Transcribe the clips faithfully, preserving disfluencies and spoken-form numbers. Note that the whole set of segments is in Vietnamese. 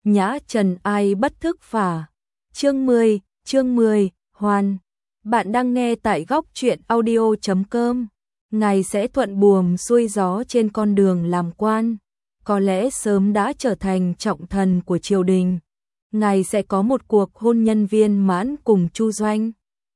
nhã trần ai bất thức phả. Chương mười, chương mười, Hoan. Bạn đang nghe tại góc truyện audio chấm com. Ngài sẽ thuận buồm xuôi gió trên con đường làm quan, có lẽ sớm đã trở thành trọng thần của triều đình. Ngài sẽ có một cuộc hôn nhân viên mãn cùng Chu Doanh.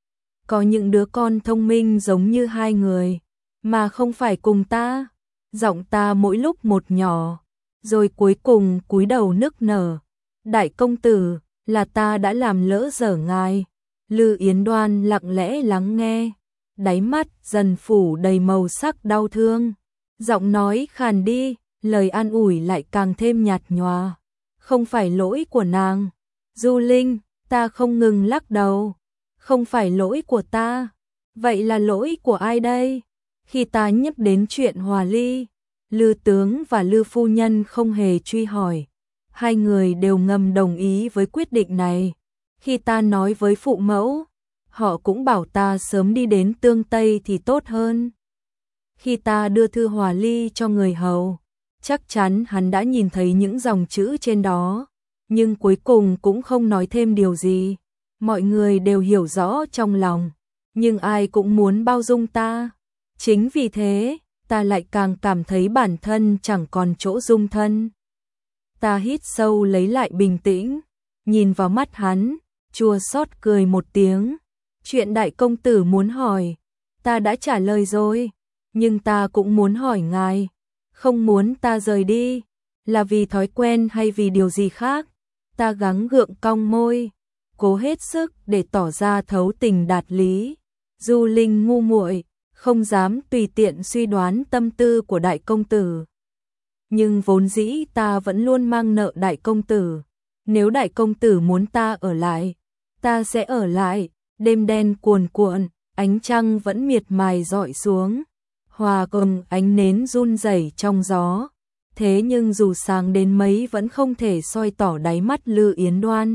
Có những đứa con thông minh giống như hai người, mà không phải cùng ta. Giọng ta mỗi lúc một nhỏ, rồi cuối cùng cúi đầu nức nở. Đại công tử, là ta đã làm lỡ dở ngài. Lư Yến Đoan lặng lẽ lắng nghe, đáy mắt dần phủ đầy màu sắc đau thương. Giọng nói khàn đi, lời an ủi lại càng thêm nhạt nhòa. Không phải lỗi của nàng. Du Linh, ta không ngừng lắc đầu. Không phải lỗi của ta. Vậy là lỗi của ai đây? Khi ta nhắc đến chuyện hòa ly, Lư tướng và Lư phu nhân không hề truy hỏi. Hai người đều ngầm đồng ý với quyết định này. Khi ta nói với phụ mẫu, họ cũng bảo ta sớm đi đến Tương Tây thì tốt hơn. Khi ta đưa thư hòa ly cho người hầu, chắc chắn hắn đã nhìn thấy những dòng chữ trên đó, nhưng cuối cùng cũng không nói thêm điều gì. Mọi người đều hiểu rõ trong lòng, nhưng ai cũng muốn bao dung ta. Chính vì thế, ta lại càng cảm thấy bản thân chẳng còn chỗ dung thân. Ta hít sâu lấy lại bình tĩnh, nhìn vào mắt hắn, chua xót cười một tiếng. Chuyện đại công tử muốn hỏi, ta đã trả lời rồi, nhưng ta cũng muốn hỏi ngài, không muốn ta rời đi, là vì thói quen hay vì điều gì khác? Ta gắng gượng cong môi, cố hết sức để tỏ ra thấu tình đạt lý. Du Linh ngu muội, không dám tùy tiện suy đoán tâm tư của đại công tử. Nhưng vốn dĩ ta vẫn luôn mang nợ đại công tử. Nếu đại công tử muốn ta ở lại, ta sẽ ở lại. Đêm đen cuồn cuộn, ánh trăng vẫn miệt mài dọi xuống, hòa cùng ánh nến run rẩy trong gió. Thế nhưng dù sáng đến mấy vẫn không thể soi tỏ đáy mắt Lư Yến Đoan.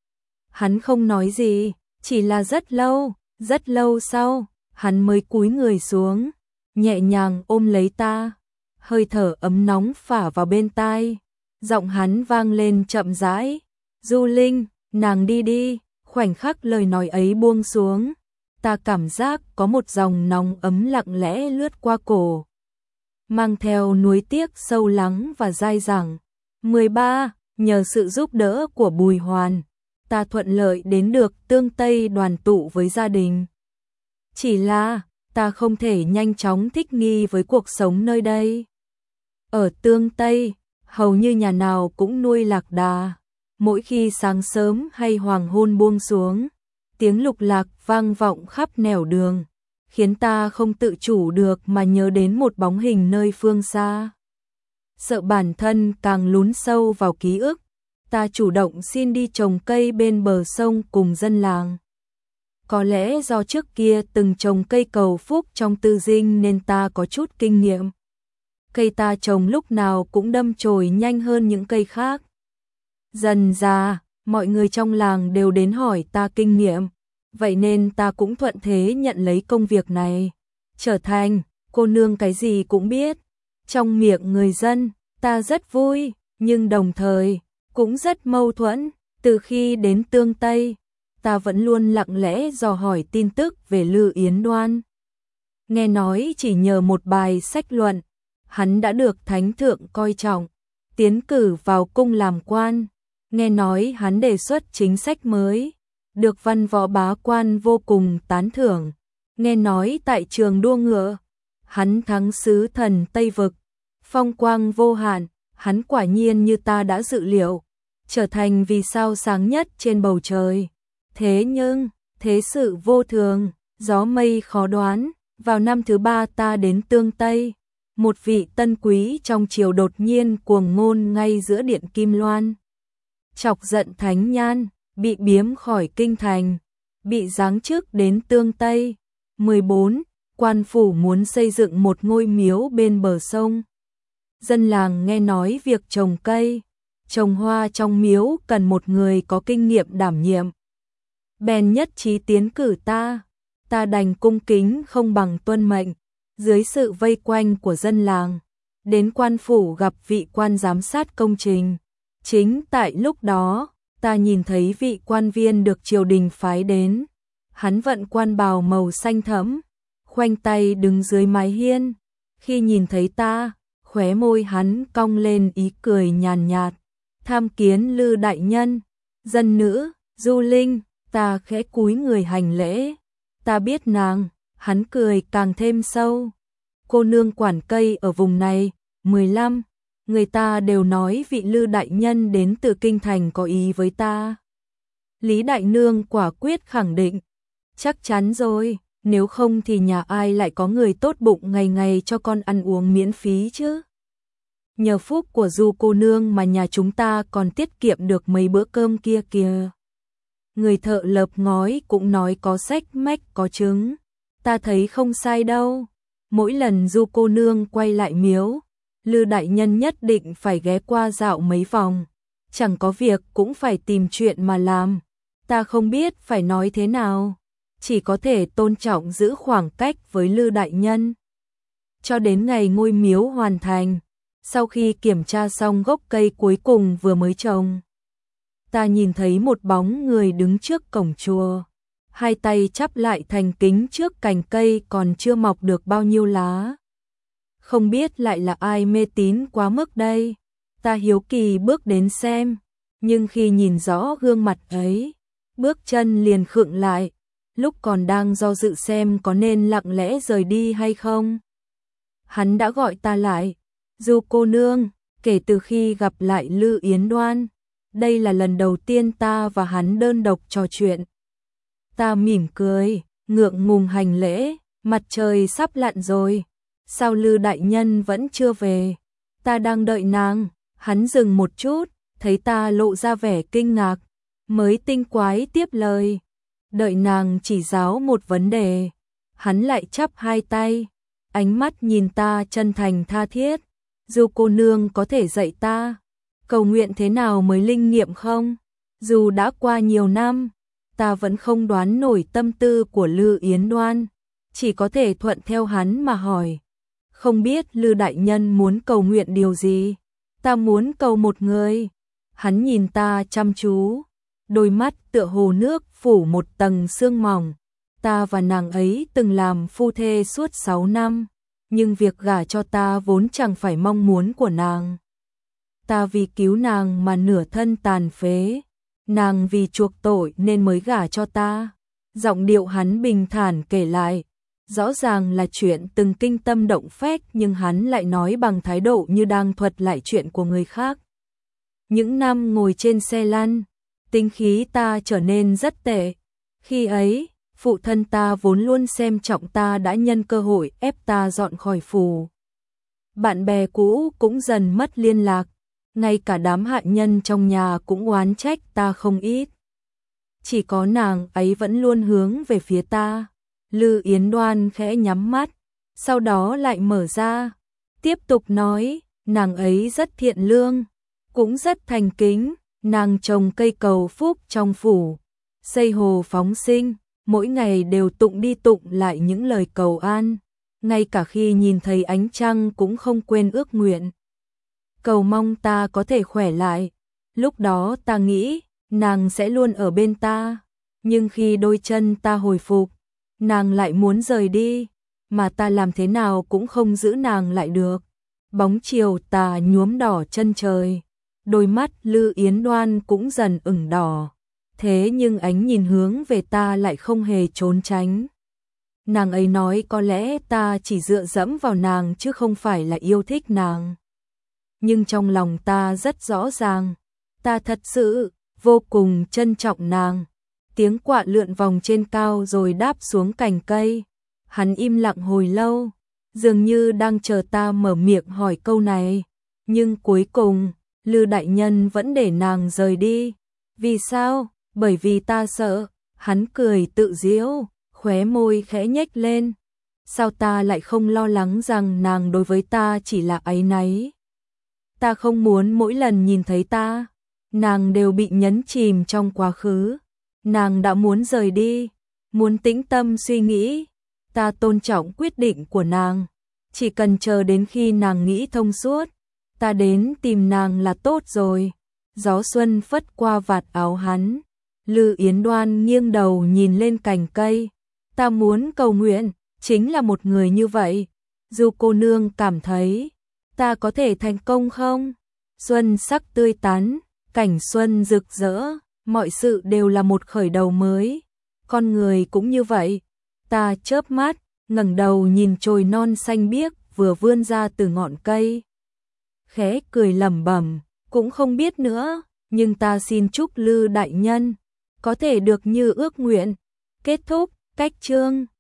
Hắn không nói gì, chỉ là rất lâu, rất lâu sau, hắn mới cúi người xuống, nhẹ nhàng ôm lấy ta. Hơi thở ấm nóng phả vào bên tai, giọng hắn vang lên chậm rãi. Du Linh, nàng đi đi. Khoảnh khắc lời nói ấy buông xuống, ta cảm giác có một dòng nóng ấm lặng lẽ lướt qua cổ, mang theo nuối tiếc sâu lắng và dai dẳng. mười ba. Nhờ sự giúp đỡ của Bùi Hoàn, ta thuận lợi đến được Tương Tây đoàn tụ với gia đình. Chỉ là, ta không thể nhanh chóng thích nghi với cuộc sống nơi đây. Ở Tương Tây, hầu như nhà nào cũng nuôi lạc đà. Mỗi khi sáng sớm hay hoàng hôn buông xuống, tiếng lục lạc vang vọng khắp nẻo đường, khiến ta không tự chủ được mà nhớ đến một bóng hình nơi phương xa. Sợ bản thân càng lún sâu vào ký ức, ta chủ động xin đi trồng cây bên bờ sông cùng dân làng. Có lẽ do trước kia từng trồng cây cầu phúc trong tư dinh nên ta có chút kinh nghiệm. Cây ta trồng lúc nào cũng đâm chồi nhanh hơn những cây khác. Dần ra, mọi người trong làng đều đến hỏi ta kinh nghiệm, vậy nên ta cũng thuận thế nhận lấy công việc này, trở thành cô nương cái gì cũng biết. Trong miệng người dân, ta rất vui, nhưng đồng thời cũng rất mâu thuẫn. Từ khi đến Tương Tây, ta vẫn luôn lặng lẽ dò hỏi tin tức về Lư Yến Đoan. Nghe nói chỉ nhờ một bài sách luận, hắn đã được thánh thượng coi trọng, tiến cử vào cung làm quan. Nghe nói hắn đề xuất chính sách mới, được văn võ bá quan vô cùng tán thưởng. Nghe nói tại trường đua ngựa, hắn thắng sứ thần Tây Vực, phong quang vô hạn. Hắn quả nhiên như ta đã dự liệu, trở thành vì sao sáng nhất trên bầu trời. Thế nhưng, thế sự vô thường, gió mây khó đoán. Vào năm thứ ba ta đến Tương Tây, một vị tân quý trong triều đột nhiên cuồng ngôn ngay giữa điện Kim Loan. Chọc giận Thánh Nhan, bị biếm khỏi kinh thành, bị giáng chức đến Tương Tây. mười bốn. Quan phủ muốn xây dựng một ngôi miếu bên bờ sông. Dân làng nghe nói việc trồng cây, trồng hoa trong miếu cần một người có kinh nghiệm đảm nhiệm. Bèn nhất trí tiến cử ta, ta đành cung kính không bằng tuân mệnh. Dưới sự vây quanh của dân làng, đến quan phủ gặp vị quan giám sát công trình. Chính tại lúc đó, ta nhìn thấy vị quan viên được triều đình phái đến. Hắn vận quan bào màu xanh thẫm, khoanh tay đứng dưới mái hiên. Khi nhìn thấy ta, khóe môi hắn cong lên ý cười nhàn nhạt. Tham kiến Lư đại nhân, dân nữ, Du Linh, ta khẽ cúi người hành lễ. Ta biết nàng, hắn cười càng thêm sâu. Cô nương quản cây ở vùng này, mười lăm, người ta đều nói vị Lư đại nhân đến từ kinh thành có ý với ta. Lý đại nương quả quyết khẳng định, chắc chắn rồi, nếu không thì nhà ai lại có người tốt bụng ngày ngày cho con ăn uống miễn phí chứ. Nhờ phúc của Du cô nương mà nhà chúng ta còn tiết kiệm được mấy bữa cơm kia kìa. Người thợ lợp ngói cũng nói có sách mách có chứng. Ta thấy không sai đâu. Mỗi lần Du cô nương quay lại miếu, Lư đại nhân nhất định phải ghé qua dạo mấy vòng. Chẳng có việc cũng phải tìm chuyện mà làm. Ta không biết phải nói thế nào. Chỉ có thể tôn trọng giữ khoảng cách với Lư đại nhân. Cho đến ngày ngôi miếu hoàn thành, sau khi kiểm tra xong gốc cây cuối cùng vừa mới trồng, ta nhìn thấy một bóng người đứng trước cổng chùa, hai tay chắp lại thành kính trước cành cây còn chưa mọc được bao nhiêu lá. Không biết lại là ai mê tín quá mức đây. Ta hiếu kỳ bước đến xem, nhưng khi nhìn rõ gương mặt ấy, bước chân liền khựng lại, lúc còn đang do dự xem có nên lặng lẽ rời đi hay không. Hắn đã gọi ta lại. Du cô nương, kể từ khi gặp lại Lư Yến Đoan, đây là lần đầu tiên ta và hắn đơn độc trò chuyện. Ta mỉm cười, ngượng ngùng hành lễ, mặt trời sắp lặn rồi, sao Lư đại nhân vẫn chưa về? Ta đang đợi nàng. Hắn dừng một chút, thấy ta lộ ra vẻ kinh ngạc, mới tinh quái tiếp lời. Đợi nàng chỉ giáo một vấn đề. Hắn lại chắp hai tay, ánh mắt nhìn ta chân thành tha thiết. Du cô nương có thể dạy ta cầu nguyện thế nào mới linh nghiệm không? Dù đã qua nhiều năm, ta vẫn không đoán nổi tâm tư của Lư Yến Đoan, chỉ có thể thuận theo hắn mà hỏi. Không biết Lư đại nhân muốn cầu nguyện điều gì? Ta muốn cầu một người. Hắn nhìn ta chăm chú, đôi mắt tựa hồ nước phủ một tầng sương mỏng. Ta và nàng ấy từng làm phu thê suốt sáu năm, nhưng việc gả cho ta vốn chẳng phải mong muốn của nàng. Ta vì cứu nàng mà nửa thân tàn phế, nàng vì chuộc tội nên mới gả cho ta. Giọng điệu hắn bình thản kể lại, rõ ràng là chuyện từng kinh tâm động phách, nhưng hắn lại nói bằng thái độ như đang thuật lại chuyện của người khác. Những năm ngồi trên xe lăn, tính khí ta trở nên rất tệ. Khi ấy, phụ thân ta vốn luôn xem trọng ta đã nhân cơ hội ép ta dọn khỏi phủ. Bạn bè cũ cũng dần mất liên lạc, ngay cả đám hạ nhân trong nhà cũng oán trách ta không ít. Chỉ có nàng ấy vẫn luôn hướng về phía ta. Lư Yến Đoan khẽ nhắm mắt, sau đó lại mở ra, tiếp tục nói, nàng ấy rất thiện lương, cũng rất thành kính, nàng trồng cây cầu phúc trong phủ, xây hồ phóng sinh, mỗi ngày đều tụng đi tụng lại những lời cầu an, ngay cả khi nhìn thấy ánh trăng cũng không quên ước nguyện. Cầu mong ta có thể khỏe lại. Lúc đó ta nghĩ, nàng sẽ luôn ở bên ta, nhưng khi đôi chân ta hồi phục, nàng lại muốn rời đi, mà ta làm thế nào cũng không giữ nàng lại được. Bóng chiều tà nhuốm đỏ chân trời, đôi mắt Lư Yến Đoan cũng dần ửng đỏ, thế nhưng ánh nhìn hướng về ta lại không hề trốn tránh. Nàng ấy nói có lẽ ta chỉ dựa dẫm vào nàng chứ không phải là yêu thích nàng. Nhưng trong lòng ta rất rõ ràng, ta thật sự vô cùng trân trọng nàng. Tiếng quạ lượn vòng trên cao rồi đáp xuống cành cây. Hắn im lặng hồi lâu, dường như đang chờ ta mở miệng hỏi câu này. Nhưng cuối cùng, Lư đại nhân vẫn để nàng rời đi. Vì sao? Bởi vì ta sợ. Hắn cười tự giễu, khóe môi khẽ nhếch lên. Sao ta lại không lo lắng rằng nàng đối với ta chỉ là áy náy? Ta không muốn mỗi lần nhìn thấy ta, nàng đều bị nhấn chìm trong quá khứ. Nàng đã muốn rời đi, muốn tĩnh tâm suy nghĩ. Ta tôn trọng quyết định của nàng, chỉ cần chờ đến khi nàng nghĩ thông suốt, ta đến tìm nàng là tốt rồi. gió xuân phất qua vạt áo hắn. Lư Yến Đoan nghiêng đầu nhìn lên cành cây. Ta muốn cầu nguyện, chính là một người như vậy. Du cô nương cảm thấy, ta có thể thành công không? Xuân sắc tươi tắn, cảnh xuân rực rỡ, mọi sự đều là một khởi đầu mới. Con người cũng như vậy. Ta chớp mắt, ngẩng đầu nhìn chồi non xanh biếc vừa vươn ra từ ngọn cây. Khẽ cười lẩm bẩm, cũng không biết nữa, nhưng ta xin chúc Lư đại nhân có thể được như ước nguyện. Kết thúc, cách chương.